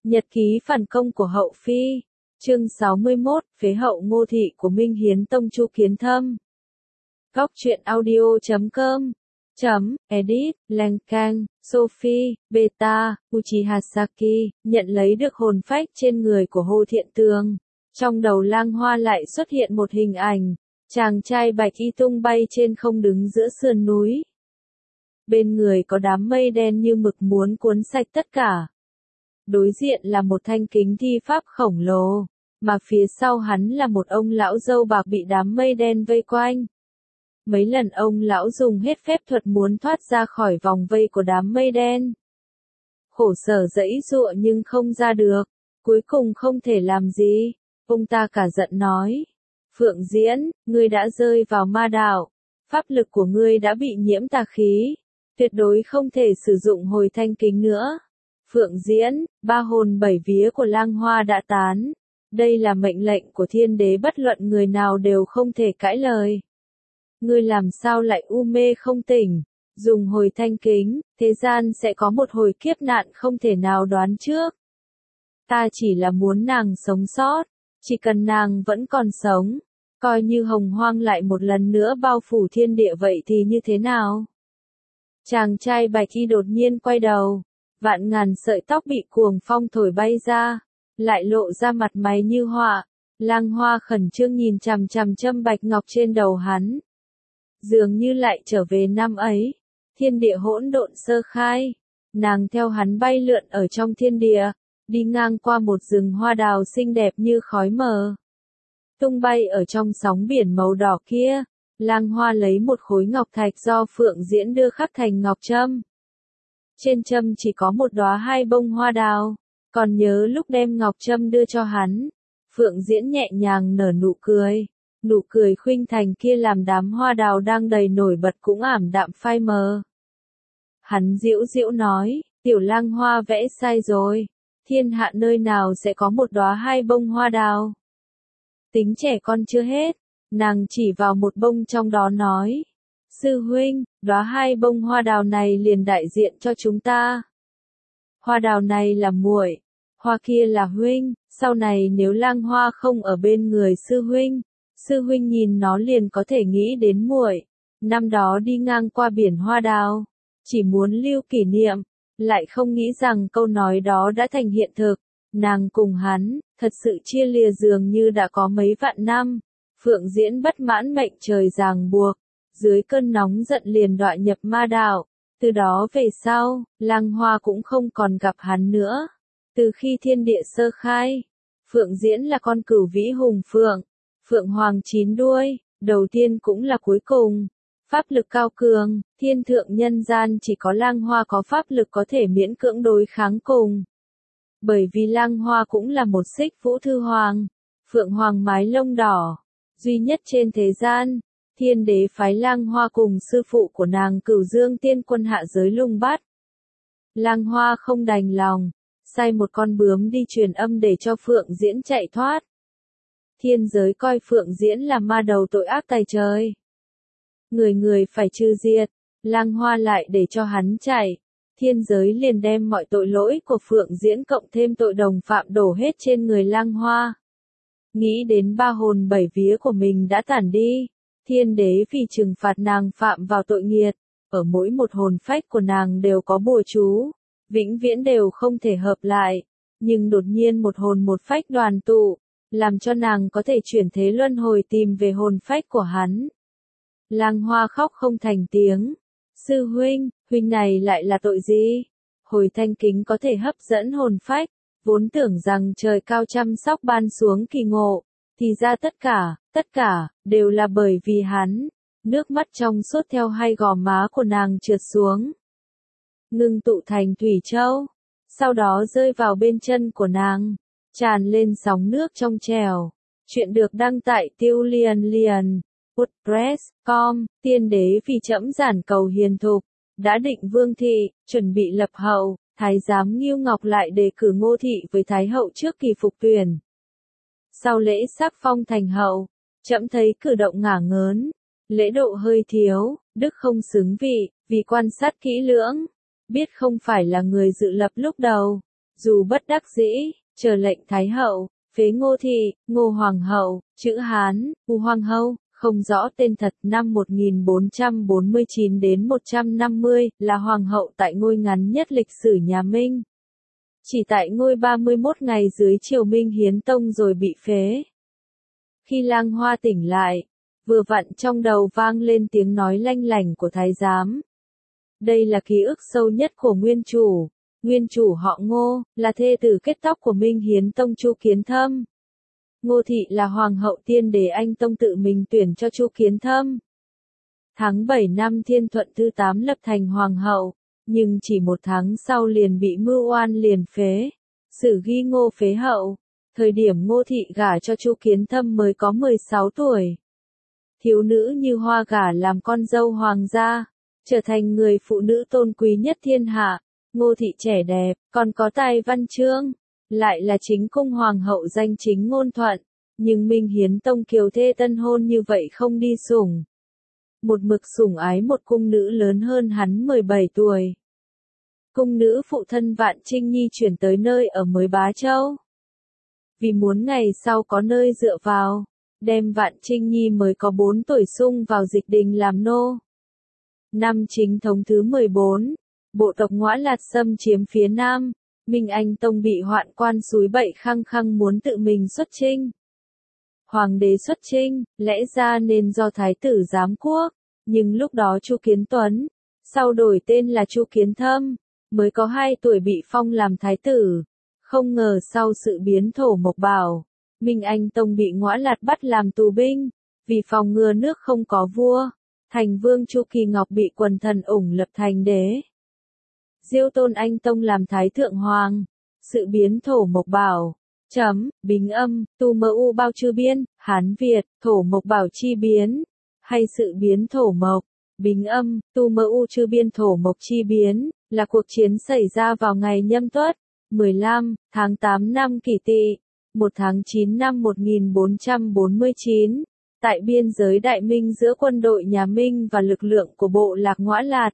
Nhật ký phản công của Hậu Phi. Chương 61, phế hậu Ngô thị của Minh Hiến Tông Chu Kiến Thâm. Góc truyện audio.com Edit, Lankan, Sophie, Beta, Uchiha Saki, nhận lấy được hồn phách trên người của Hồ Thiện Tường. Trong đầu Lang Hoa lại xuất hiện một hình ảnh, chàng trai bạch y tung bay trên không đứng giữa sườn núi. Bên người có đám mây đen như mực muốn cuốn sạch tất cả. Đối diện là một thanh kính thi pháp khổng lồ, mà phía sau hắn là một ông lão râu bạc bị đám mây đen vây quanh. Mấy lần ông lão dùng hết phép thuật muốn thoát ra khỏi vòng vây của đám mây đen. Khổ sở giãy giụa nhưng không ra được, cuối cùng không thể làm gì. Ông ta cả giận nói, Phượng Diễn, ngươi đã rơi vào ma đạo, pháp lực của ngươi đã bị nhiễm tà khí, tuyệt đối không thể sử dụng hồi thanh kính nữa. Phượng Diễn, ba hồn bảy vía của Lang Hoa đã tán. Đây là mệnh lệnh của thiên đế, bất luận người nào đều không thể cãi lời. Ngươi làm sao lại u mê không tỉnh? Dùng hồi thanh kính, thế gian sẽ có một hồi kiếp nạn không thể nào đoán trước. Ta chỉ là muốn nàng sống sót, chỉ cần nàng vẫn còn sống, coi như hồng hoang lại một lần nữa bao phủ thiên địa vậy thì như thế nào? Chàng trai bạch y đột nhiên quay đầu. Vạn ngàn sợi tóc bị cuồng phong thổi bay ra, lại lộ ra mặt mày như họa. Lang Hoa khẩn trương nhìn chằm chằm châm bạch ngọc trên đầu hắn. Dường như lại trở về năm ấy, thiên địa hỗn độn sơ khai. Nàng theo hắn bay lượn ở trong thiên địa, đi ngang qua một rừng hoa đào xinh đẹp như khói mờ. Tung bay ở trong sóng biển màu đỏ kia, Lang Hoa lấy một khối ngọc thạch do Phượng Diễn đưa khắc thành ngọc trâm. Trên trâm chỉ có một đóa hai bông hoa đào, còn nhớ lúc đem ngọc trâm đưa cho hắn, Phượng Diễn nhẹ nhàng nở nụ cười khuynh thành kia làm đám hoa đào đang đầy nổi bật cũng ảm đạm phai mờ. Hắn giễu giễu nói, tiểu Lang Hoa vẽ sai rồi, thiên hạ nơi nào sẽ có một đóa hai bông hoa đào. Tính trẻ con chưa hết, nàng chỉ vào một bông trong đó nói, sư huynh, đóa hai bông hoa đào này liền đại diện cho chúng ta. Hoa đào này là muội, hoa kia là huynh, sau này nếu Lang Hoa không ở bên người sư huynh nhìn nó liền có thể nghĩ đến muội. Năm đó đi ngang qua biển hoa đào, chỉ muốn lưu kỷ niệm, lại không nghĩ rằng câu nói đó đã thành hiện thực. Nàng cùng hắn, thật sự chia lìa dường như đã có mấy vạn năm. Phượng Diễn bất mãn mệnh trời ràng buộc, dưới cơn nóng giận liền đọa nhập ma đạo. Từ đó về sau, Lang Hoa cũng không còn gặp hắn nữa. Từ khi thiên địa sơ khai, Phượng Diễn là con cửu vĩ hùng phượng, phượng hoàng chín đuôi, đầu tiên cũng là cuối cùng. Pháp lực cao cường, thiên thượng nhân gian chỉ có Lang Hoa có pháp lực có thể miễn cưỡng đối kháng cùng. Bởi vì Lang Hoa cũng là một xích vũ thư hoàng, phượng hoàng mái lông đỏ, duy nhất trên thế gian. Thiên đế phái Lang Hoa cùng sư phụ của nàng Cửu Dương Tiên Quân hạ giới lùng bắt. Lang Hoa không đành lòng, sai một con bướm đi truyền âm để cho Phượng Diễn chạy thoát. Thiên giới coi Phượng Diễn là ma đầu tội ác tày trời. Người phải trừ diệt, Lang Hoa lại để cho hắn chạy. Thiên giới liền đem mọi tội lỗi của Phượng Diễn cộng thêm tội đồng phạm đổ hết trên người Lang Hoa. Nghĩ đến ba hồn bảy vía của mình đã tản đi. Thiên đế vì trừng phạt nàng phạm vào tội nghiệt, ở mỗi một hồn phách của nàng đều có bùa chú, vĩnh viễn đều không thể hợp lại, nhưng đột nhiên một hồn một phách đoàn tụ, làm cho nàng có thể chuyển thế luân hồi tìm về hồn phách của hắn. Lang Hoa khóc không thành tiếng, sư huynh, huynh này lại là tội gì? Hồi thanh kính có thể hấp dẫn hồn phách, vốn tưởng rằng trời cao chăm sóc ban xuống kỳ ngộ. Thì ra tất cả, đều là bởi vì hắn. Nước mắt trong suốt theo hai gò má của nàng trượt xuống. Ngưng tụ thành thủy châu. Sau đó rơi vào bên chân của nàng. Tràn lên sóng nước trong trèo. Chuyện được đăng tại Tiêu Lian WordPress.com. Tiên đế vì trẫm giản cầu hiền thục. Đã định vương thị, chuẩn bị lập hậu. Thái giám Ngưu Ngọc lại đề cử Ngô thị với Thái hậu trước kỳ phục tuyển. Sau lễ sắc phong thành hậu, trẫm thấy cử động ngả ngớn, lễ độ hơi thiếu, đức không xứng vị, vì quan sát kỹ lưỡng, biết không phải là người dự lập lúc đầu, Dù bất đắc dĩ, chờ lệnh Thái hậu, phế Ngô thị, Ngô hoàng hậu, chữ Hán, U hoàng hậu, không rõ tên thật, năm 1449 đến 150, là hoàng hậu tại ngôi ngắn nhất lịch sử nhà Minh. Chỉ tại ngôi 31 ngày dưới triều Minh Hiến Tông rồi bị phế. Khi Lang Hoa tỉnh lại, vừa vặn trong đầu vang lên tiếng nói lanh lảnh của thái giám. Đây là ký ức sâu nhất của nguyên chủ. Nguyên chủ họ Ngô, là thê tử kết tóc của Minh Hiến Tông Chu Kiến Thâm. Ngô thị là hoàng hậu tiên đế Anh Tông tự mình tuyển cho Chu Kiến Thâm. Tháng 7 năm Thiên Thuận thứ 8 lập thành hoàng hậu, nhưng chỉ một tháng sau liền bị mưu oan liền phế. Sử ghi Ngô phế hậu. Thời điểm Ngô thị gả cho Chu Kiến Thâm mới có 16 tuổi. Thiếu nữ như hoa gả làm con dâu hoàng gia, trở thành người phụ nữ tôn quý nhất thiên hạ. Ngô thị trẻ đẹp, còn có tài văn chương, lại là chính cung hoàng hậu danh chính ngôn thuận, nhưng Minh Hiến Tông kiều thê tân hôn như vậy không đi sủng. Một mực sủng ái một cung nữ lớn hơn hắn 17 tuổi. Cung nữ phụ thân Vạn Trinh Nhi chuyển tới nơi ở mới Bá Châu. Vì muốn ngày sau có nơi dựa vào, đem Vạn Trinh Nhi mới có 4 tuổi sung vào Dịch Đình làm nô. Năm Chính thống thứ 14, bộ tộc Ngõa Lạt xâm chiếm phía Nam, Minh Anh Tông bị hoạn quan xúi bậy khăng khăng muốn tự mình xuất chinh. Hoàng đế xuất chinh, lẽ ra nên do thái tử giám quốc, nhưng lúc đó Chu Kiến Tuấn, sau đổi tên là Chu Kiến Thâm, mới có 2 tuổi bị phong làm thái tử. Không ngờ sau sự biến Thổ Mộc Bảo, Minh Anh Tông bị Ngõa Lạt bắt làm tù binh, vì phòng ngừa nước không có vua, thành vương Chu Kỳ Ngọc bị quần thần ủng lập thành đế. Diêu Tôn Anh Tông làm thái thượng hoàng. Sự biến Thổ Mộc Bảo. Bính âm, tu mơ u bao chư biên, Hán Việt, Thổ Mộc Bảo chi biến. Hay sự biến Thổ Mộc. Bính âm, tu mơ u chư biên Thổ Mộc chi biến, là cuộc chiến xảy ra vào ngày Nhâm Tuất, 15, tháng 8 năm Kỷ Tỵ, 1 tháng 9 năm 1449, tại biên giới Đại Minh giữa quân đội nhà Minh và lực lượng của bộ lạc Ngõa Lạt.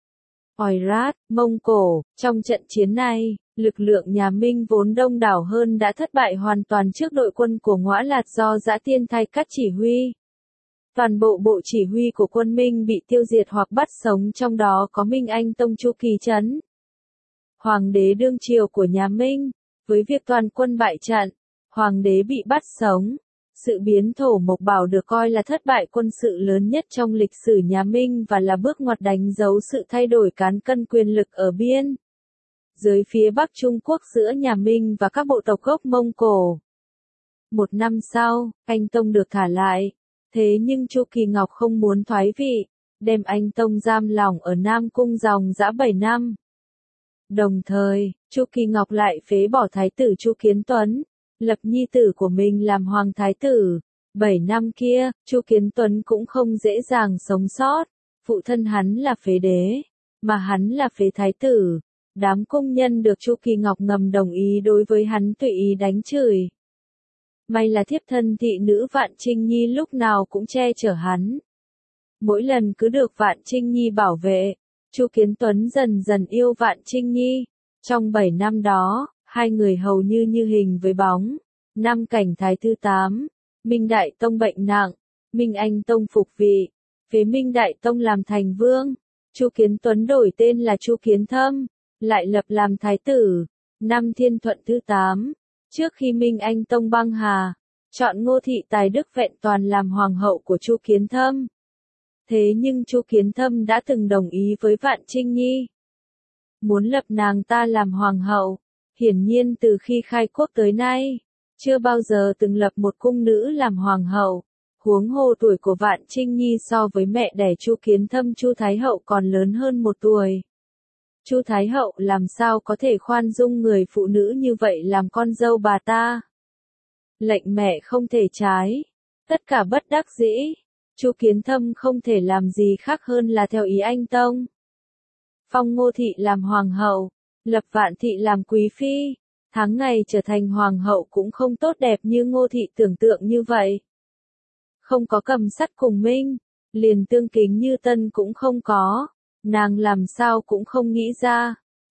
Oirat, Mông Cổ, trong trận chiến này, lực lượng nhà Minh vốn đông đảo hơn đã thất bại hoàn toàn trước đội quân của Ngõa Lạt do Dã Tiên Thay Cắt chỉ huy. Toàn bộ bộ chỉ huy của quân Minh bị tiêu diệt hoặc bắt sống, trong đó có Minh Anh Tông Chu Kỳ Trấn, hoàng đế đương triều của nhà Minh. Với việc toàn quân bại trận, hoàng đế bị bắt sống, sự biến Thổ Mộc Bảo được coi là thất bại quân sự lớn nhất trong lịch sử nhà Minh và là bước ngoặt đánh dấu sự thay đổi cán cân quyền lực ở biên giới phía Bắc Trung Quốc giữa nhà Minh và các bộ tộc gốc Mông Cổ. Một năm sau, Anh Tông được thả lại, thế nhưng Chu Kỳ Ngọc không muốn thoái vị, đem Anh Tông giam lỏng ở Nam Cung dòng dã 7 năm. Đồng thời, Chu Kỳ Ngọc lại phế bỏ thái tử Chu Kiến Tuấn, lập nhi tử của mình làm hoàng thái tử. 7 năm kia, Chu Kiến Tuấn cũng không dễ dàng sống sót, phụ thân hắn là phế đế, mà hắn là phế thái tử. Đám công nhân được Chu Kỳ Ngọc ngầm đồng ý đối với hắn tùy ý đánh chửi. May là thiếp thân thị nữ Vạn Trinh Nhi lúc nào cũng che chở hắn. Mỗi lần cứ được Vạn Trinh Nhi bảo vệ, Chu Kiến Tuấn dần dần yêu Vạn Trinh Nhi. Trong 7 năm đó, hai người hầu như hình với bóng. Năm Cảnh Thái thứ 8, Minh Đại Tông bệnh nặng, Minh Anh Tông phục vị, phế Minh Đại Tông làm thành vương. Chu Kiến Tuấn đổi tên là Chu Kiến Thâm, lại lập làm thái tử. Năm Thiên Thuận thứ 8, trước khi Minh Anh Tông băng hà, chọn Ngô thị Tài Đức Vẹn Toàn làm hoàng hậu của Chu Kiến Thâm. Thế nhưng Chu Kiến Thâm đã từng đồng ý với Vạn Trinh Nhi, muốn lập nàng ta làm hoàng hậu. Hiển nhiên từ khi khai quốc tới nay, chưa bao giờ từng lập một cung nữ làm hoàng hậu. Huống hồ tuổi của Vạn Trinh Nhi so với mẹ đẻ Chu Kiến Thâm Chu Thái Hậu còn lớn hơn 1 tuổi. Chu Thái Hậu làm sao có thể khoan dung người phụ nữ như vậy làm con dâu bà ta. Lệnh mẹ không thể trái. Tất cả bất đắc dĩ. Chu Kiến Thâm không thể làm gì khác hơn là theo ý Anh Tông. Phong Ngô thị làm hoàng hậu, lập Vạn thị làm quý phi. Tháng ngày trở thành hoàng hậu cũng không tốt đẹp như Ngô thị tưởng tượng như vậy. Không có cầm sắt cùng Minh, liền tương kính như tân cũng không có. Nàng làm sao cũng không nghĩ ra,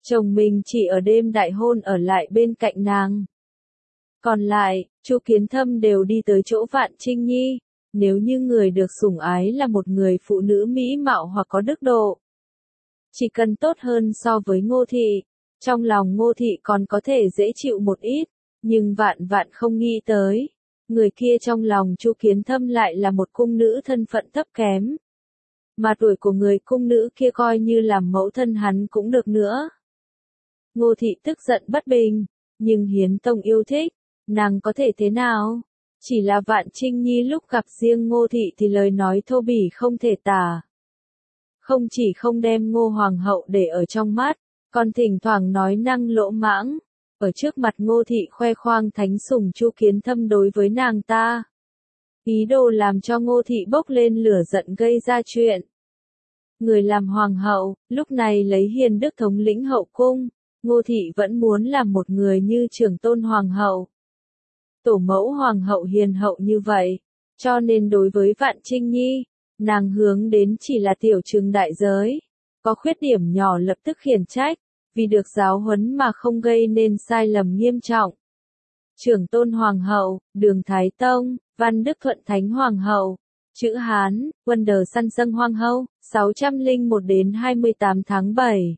Chồng mình chỉ ở đêm đại hôn ở lại bên cạnh nàng. Còn lại, Chu Kiến Thâm đều đi tới chỗ Vạn Trinh Nhi. Nếu như người được sủng ái là một người phụ nữ mỹ mạo hoặc có đức độ, chỉ cần tốt hơn so với Ngô Thị, trong lòng Ngô Thị còn có thể dễ chịu một ít, nhưng vạn vạn không nghĩ tới. Người kia trong lòng Chu Kiến Thâm lại là một cung nữ thân phận thấp kém. Mà tuổi của người cung nữ kia coi như làm mẫu thân hắn cũng được nữa. Ngô Thị tức giận bất bình, nhưng Hiến Tông yêu thích, nàng có thể thế nào? Chỉ là Vạn Trinh Nhi lúc gặp riêng Ngô Thị thì lời nói thô bỉ không thể tả. Không chỉ không đem Ngô Hoàng hậu để ở trong mắt, còn thỉnh thoảng nói năng lỗ mãng, ở trước mặt Ngô Thị khoe khoang thánh sủng Chu Kiến Thâm đối với nàng ta. Ý đồ làm cho Ngô Thị bốc lên lửa giận gây ra chuyện. Người làm hoàng hậu, lúc này lấy hiền đức thống lĩnh hậu cung, Ngô Thị vẫn muốn làm một người như trưởng tôn hoàng hậu. Tổ mẫu hoàng hậu hiền hậu như vậy, cho nên đối với Vạn Trinh Nhi, nàng hướng đến chỉ là tiểu trừng đại giới, có khuyết điểm nhỏ lập tức khiển trách, vì được giáo huấn mà không gây nên sai lầm nghiêm trọng. Trưởng tôn hoàng hậu, Đường Thái Tông, Văn Đức Thuận Thánh hoàng hậu, chữ Hán, Wonder Săn Dâng Hoàng hậu, 601 đến 28 tháng 7,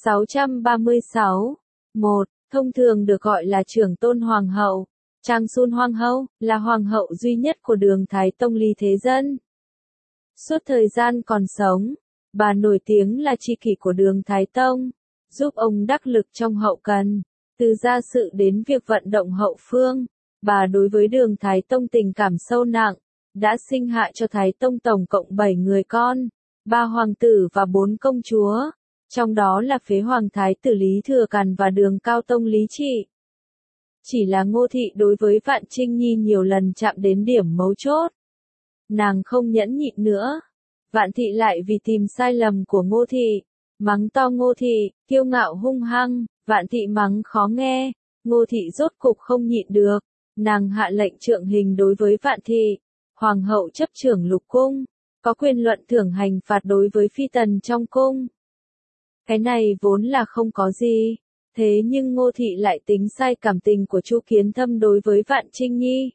636. 1. Thông thường được gọi là trưởng tôn hoàng hậu. Trang Sun Hoàng hậu, là hoàng hậu duy nhất của Đường Thái Tông Lý Thế Dân. Suốt thời gian còn sống, bà nổi tiếng là tri kỷ của Đường Thái Tông, giúp ông đắc lực trong hậu cần, từ gia sự đến việc vận động hậu phương. Bà đối với Đường Thái Tông tình cảm sâu nặng, đã sinh hạ cho Thái Tông tổng cộng 7 người con, 3 hoàng tử và 4 công chúa, trong đó là phế hoàng thái tử Lý Thừa Càn và Đường Cao Tông Lý Trị. Chỉ là Ngô Thị đối với Vạn Trinh Nhi nhiều lần chạm đến điểm mấu chốt. Nàng không nhẫn nhịn nữa. Vạn Thị lại vì tìm sai lầm của Ngô Thị, mắng to Ngô Thị, kiêu ngạo hung hăng, Vạn Thị mắng khó nghe, Ngô Thị rốt cục không nhịn được. Nàng hạ lệnh trượng hình đối với Vạn Thị, hoàng hậu chấp trưởng lục cung, có quyền luận thưởng hành phạt đối với phi tần trong cung. Cái này vốn là không có gì. Thế nhưng Ngô Thị lại tính sai cảm tình của Chu Kiến Thâm đối với Vạn Trinh Nhi.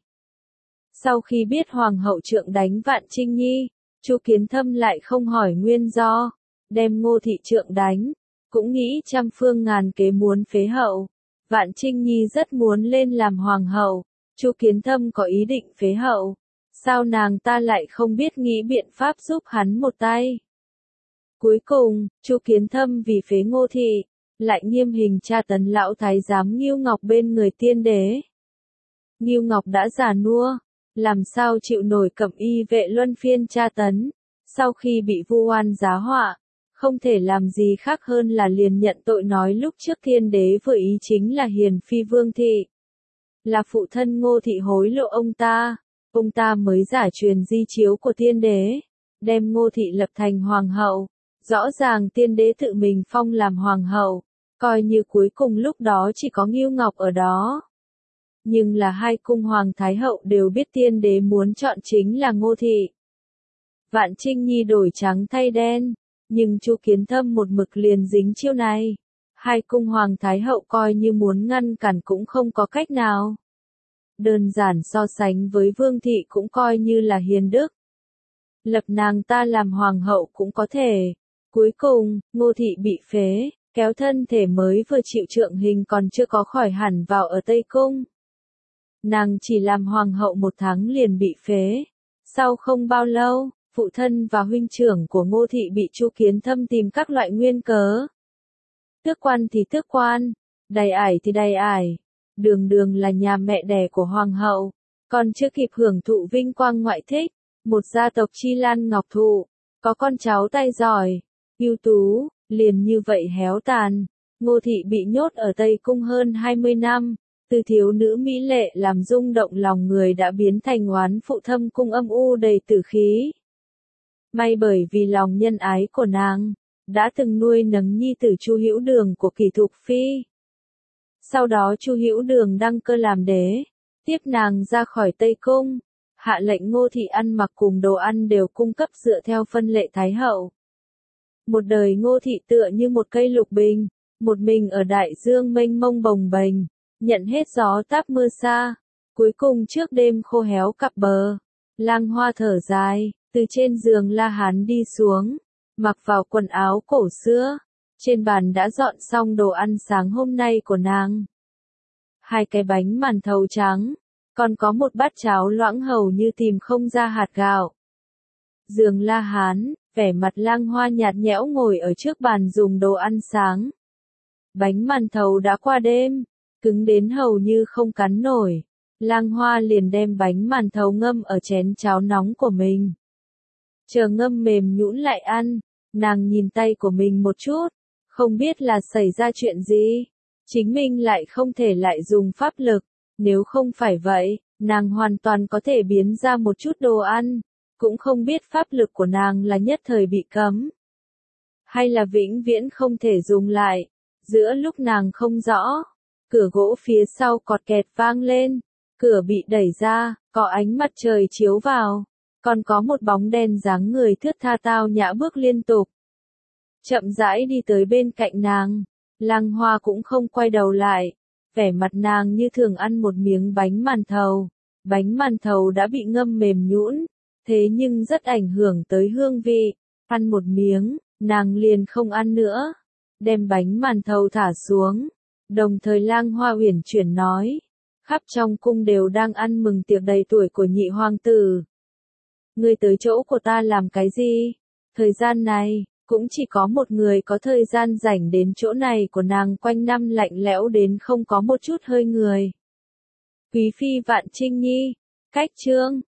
Sau khi biết hoàng hậu trượng đánh Vạn Trinh Nhi, Chu Kiến Thâm lại không hỏi nguyên do, đem Ngô Thị trượng đánh, cũng nghĩ trăm phương ngàn kế muốn phế hậu. Vạn Trinh Nhi rất muốn lên làm hoàng hậu, Chu Kiến Thâm có ý định phế hậu, sao nàng ta lại không biết nghĩ biện pháp giúp hắn một tay. Cuối cùng, Chu Kiến Thâm vì phế Ngô Thị, lại nghiêm hình tra tấn lão thái giám Ngưu Ngọc bên người tiên đế. Ngưu Ngọc đã già nua, làm sao chịu nổi cẩm y vệ luân phiên tra tấn, sau khi bị vu oan giá họa, không thể làm gì khác hơn là liền nhận tội nói lúc trước tiên đế vừa ý chính là Hiền Phi Vương Thị. Là phụ thân Ngô Thị hối lộ ông ta mới giả truyền di chiếu của tiên đế, đem Ngô Thị lập thành hoàng hậu, rõ ràng tiên đế tự mình phong làm hoàng hậu. Coi như cuối cùng lúc đó chỉ có Ngưu Ngọc ở đó. Nhưng là hai cung hoàng thái hậu đều biết tiên đế muốn chọn chính là Ngô Thị. Vạn Trinh Nhi đổi trắng thay đen, nhưng Chu Kiến Thâm một mực liền dính chiêu này. Hai cung hoàng thái hậu coi như muốn ngăn cản cũng không có cách nào. Đơn giản so sánh với Vương Thị cũng coi như là hiền đức. Lập nàng ta làm hoàng hậu cũng có thể. Cuối cùng, Ngô Thị bị phế. Kéo thân thể mới vừa chịu trượng hình còn chưa có khỏi hẳn vào ở Tây Cung. Nàng chỉ làm hoàng hậu 1 tháng liền bị phế. Sau không bao lâu, phụ thân và huynh trưởng của Ngô Thị bị Chu Kiến Thâm tìm các loại nguyên cớ. Tước quan thì tước quan, đày ải thì đày ải. Đường Đường là nhà mẹ đẻ của hoàng hậu, còn chưa kịp hưởng thụ vinh quang ngoại thích, một gia tộc Chi Lan Ngọc Thụ, có con cháu tay giỏi, ưu tú. Liền như vậy héo tàn, Ngô Thị bị nhốt ở Tây Cung hơn 20 năm, từ thiếu nữ mỹ lệ làm rung động lòng người đã biến thành oán phụ thâm cung âm u đầy tử khí. May bởi vì lòng nhân ái của nàng, đã từng nuôi nấng nhi tử Chu Hữu Đường của Kỳ Thục Phi. Sau đó Chu Hữu Đường đăng cơ làm đế, tiếp nàng ra khỏi Tây Cung, hạ lệnh Ngô Thị ăn mặc cùng đồ ăn đều cung cấp dựa theo phân lệ Thái Hậu. Một đời Ngô Thị tựa như một cây lục bình, một mình ở đại dương mênh mông bồng bềnh, nhận hết gió táp mưa xa. Cuối cùng trước đêm khô héo cặp bờ, Lang Hoa thở dài, từ trên giường La Hán đi xuống, mặc vào quần áo cổ xưa. Trên bàn đã dọn xong đồ ăn sáng hôm nay của nàng. 2 cái bánh màn thầu trắng, còn có một bát cháo loãng hầu như tìm không ra hạt gạo. Giường La Hán, vẻ mặt Lang Hoa nhạt nhẽo ngồi ở trước bàn dùng đồ ăn sáng. Bánh màn thầu đã qua đêm, cứng đến hầu như không cắn nổi. Lang Hoa liền đem bánh màn thầu ngâm ở chén cháo nóng của mình. Chờ ngâm mềm nhũn lại ăn, nàng nhìn tay của mình một chút, không biết là xảy ra chuyện gì. Chính mình lại không thể lại dùng pháp lực, nếu không phải vậy, nàng hoàn toàn có thể biến ra một chút đồ ăn, cũng không biết pháp lực của nàng là nhất thời bị cấm, hay là vĩnh viễn không thể dùng lại. Giữa lúc nàng không rõ, cửa gỗ phía sau cọt kẹt vang lên, cửa bị đẩy ra, có ánh mặt trời chiếu vào, còn có một bóng đen dáng người thướt tha tao nhã bước liên tục. Chậm rãi đi tới bên cạnh nàng, Lang Hoa cũng không quay đầu lại, vẻ mặt nàng như thường ăn một miếng bánh màn thầu. Bánh màn thầu đã bị ngâm mềm nhũn, thế nhưng rất ảnh hưởng tới hương vị. Ăn một miếng, nàng liền không ăn nữa, đem bánh màn thầu thả xuống. Đồng thời Lang Hoa uyển chuyển nói, khắp trong cung đều đang ăn mừng tiệc đầy tuổi của nhị hoàng tử. Ngươi tới chỗ của ta làm cái gì? Thời gian này, cũng chỉ có một người có thời gian rảnh đến chỗ này của nàng, quanh năm lạnh lẽo đến không có một chút hơi người. Quý phi Vạn Trinh Nhi, cách chương